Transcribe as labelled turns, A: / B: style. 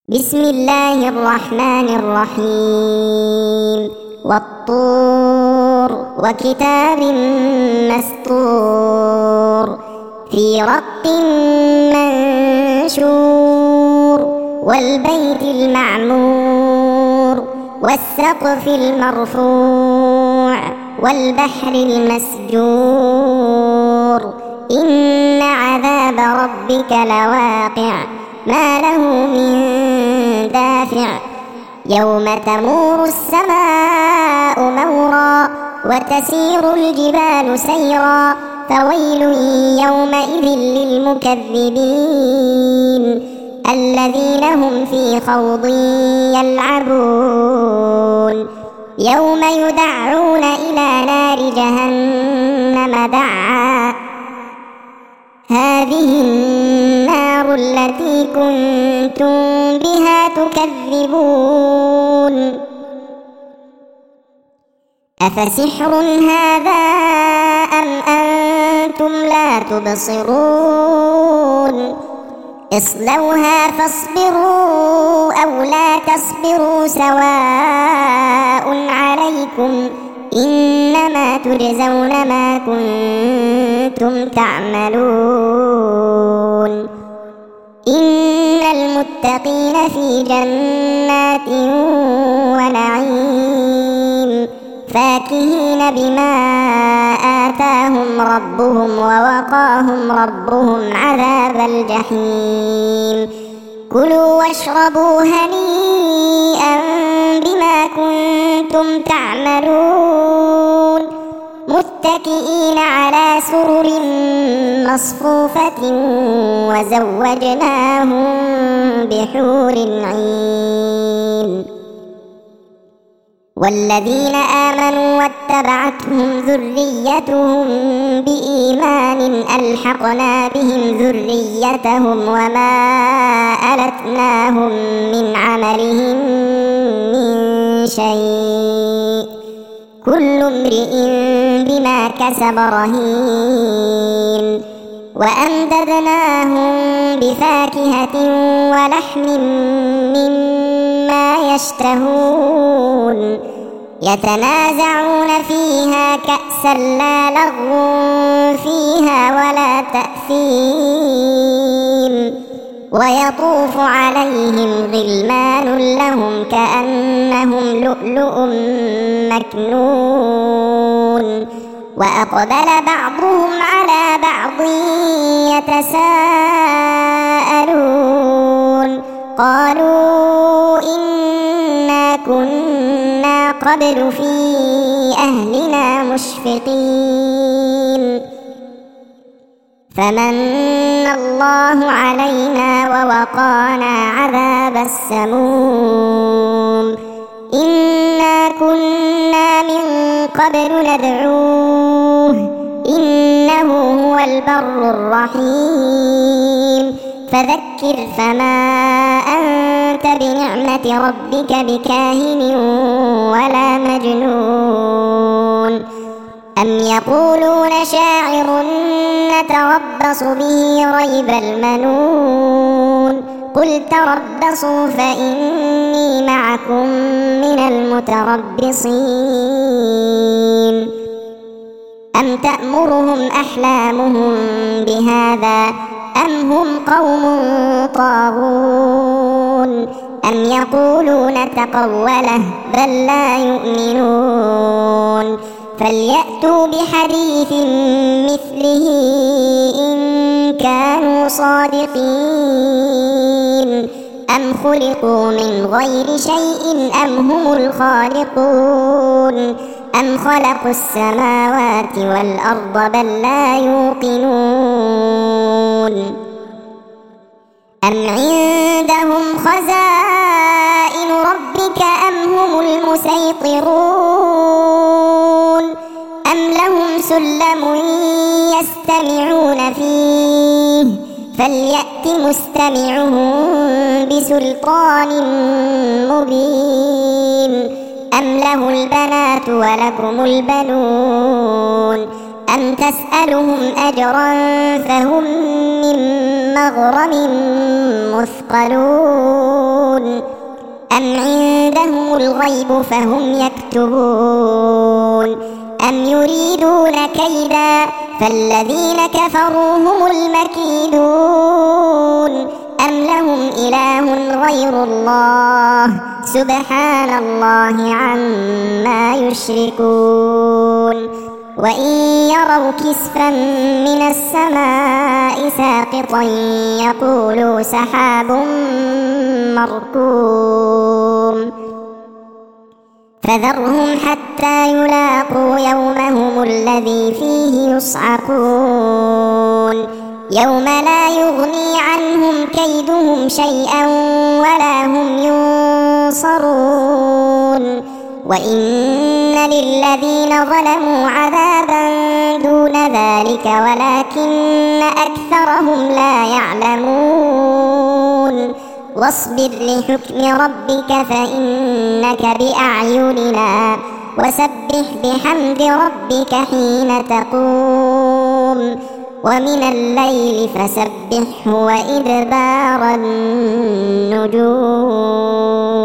A: بسم الله الرحمن الرحيم والطور وكتاب مسطور في رق منشور والبيت المعمور والسقف المرفوع والبحر المسجور إن عذاب ربك لواقع ما له من دافع يوم تمور السماء مورا وتسير الجبال سيرا فويل يومئذ للمكذبين الذين هم في خوض يلعبون يوم يدعون إلى نار جهنم دعا هذه النار التي كنتم بها تكذبون أفسحر هذا أم أنتم لا تبصرون اصلوها فاصبروا أو لا تصبروا سواء عليكم إنما تجزون ما كنتم تعملون إن المتقين في جنات ونعيم فاكهين بما آتاهم ربهم ووقاهم ربهم عذاب الجحيم كلوا واشربوا هنيئا بما كنتم تعملون متكئين على سرر مصفوفة وزوجناهم بحور عين والذين آمنوا واتبعتهم ذريتهم بإيمان ألحقنا بهم ذريتهم وما ألتناهم من عملهم من شيء كل امرئ بما كسب رهين وأمددناهم بفاكهة ولحم مما يشتهون يتنازعون فيها كأسا لا لغو فيها ولا تأثيم ويطوف عليهم غلمان لهم كأنهم لؤلؤ مكنون وأقبل بعضهم على بعض يتساءلون قالوا إنا كنا قبل في أهلنا مشفقين فمن الله علينا ووقانا عذاب السموم إنا كنا من قبل ندعوه إنه هو البر الرحيم فذكر فما أنت بنعمة ربك بكاهن ولا مجنون أم يقولون شاعر نتربص به ريب المنون قل تربصوا فإني معكم من المتربصين أم تأمرهم أحلامهم بهذا أم هم قوم طاغون أم يقولون تقوله بل لا يؤمنون فليأتوا بحديث مثله إن كانوا صادقين أم خلقوا من غير شيء أم هم الخالقون أم خلقوا السماوات والأرض بل لا يوقنون أم عندهم خزائن ربك أم هم المسيطرون أم لهم سلم يستمعون فيه فليأت مستمعهم بسلطان مبين أم له البنات ولكم البنون أم تسألهم أجرا فهم من مغرم مثقلون أم عندهم الغيب فهم يكتبون أم يريدون كيدا فالذين كفروا هم المكيدون أم لهم إله غير الله سبحان الله عما يشركون وإن يروا كسفا من السماء ساقطا يقولوا سحاب مركوم فذرهم حتى يلاقوا يومهم الذي فيه يصعقون يوم لا يغني عنهم كيدهم شيئا ولا هم ينصرون وإن للذين ظلموا عذابا دون ذلك ولكن أكثرهم لا يعلمون واصبر لحكم ربك فإنك بأعيننا وسبح بحمد ربك حين تقوم ومن الليل فسبحه وإدبار النجوم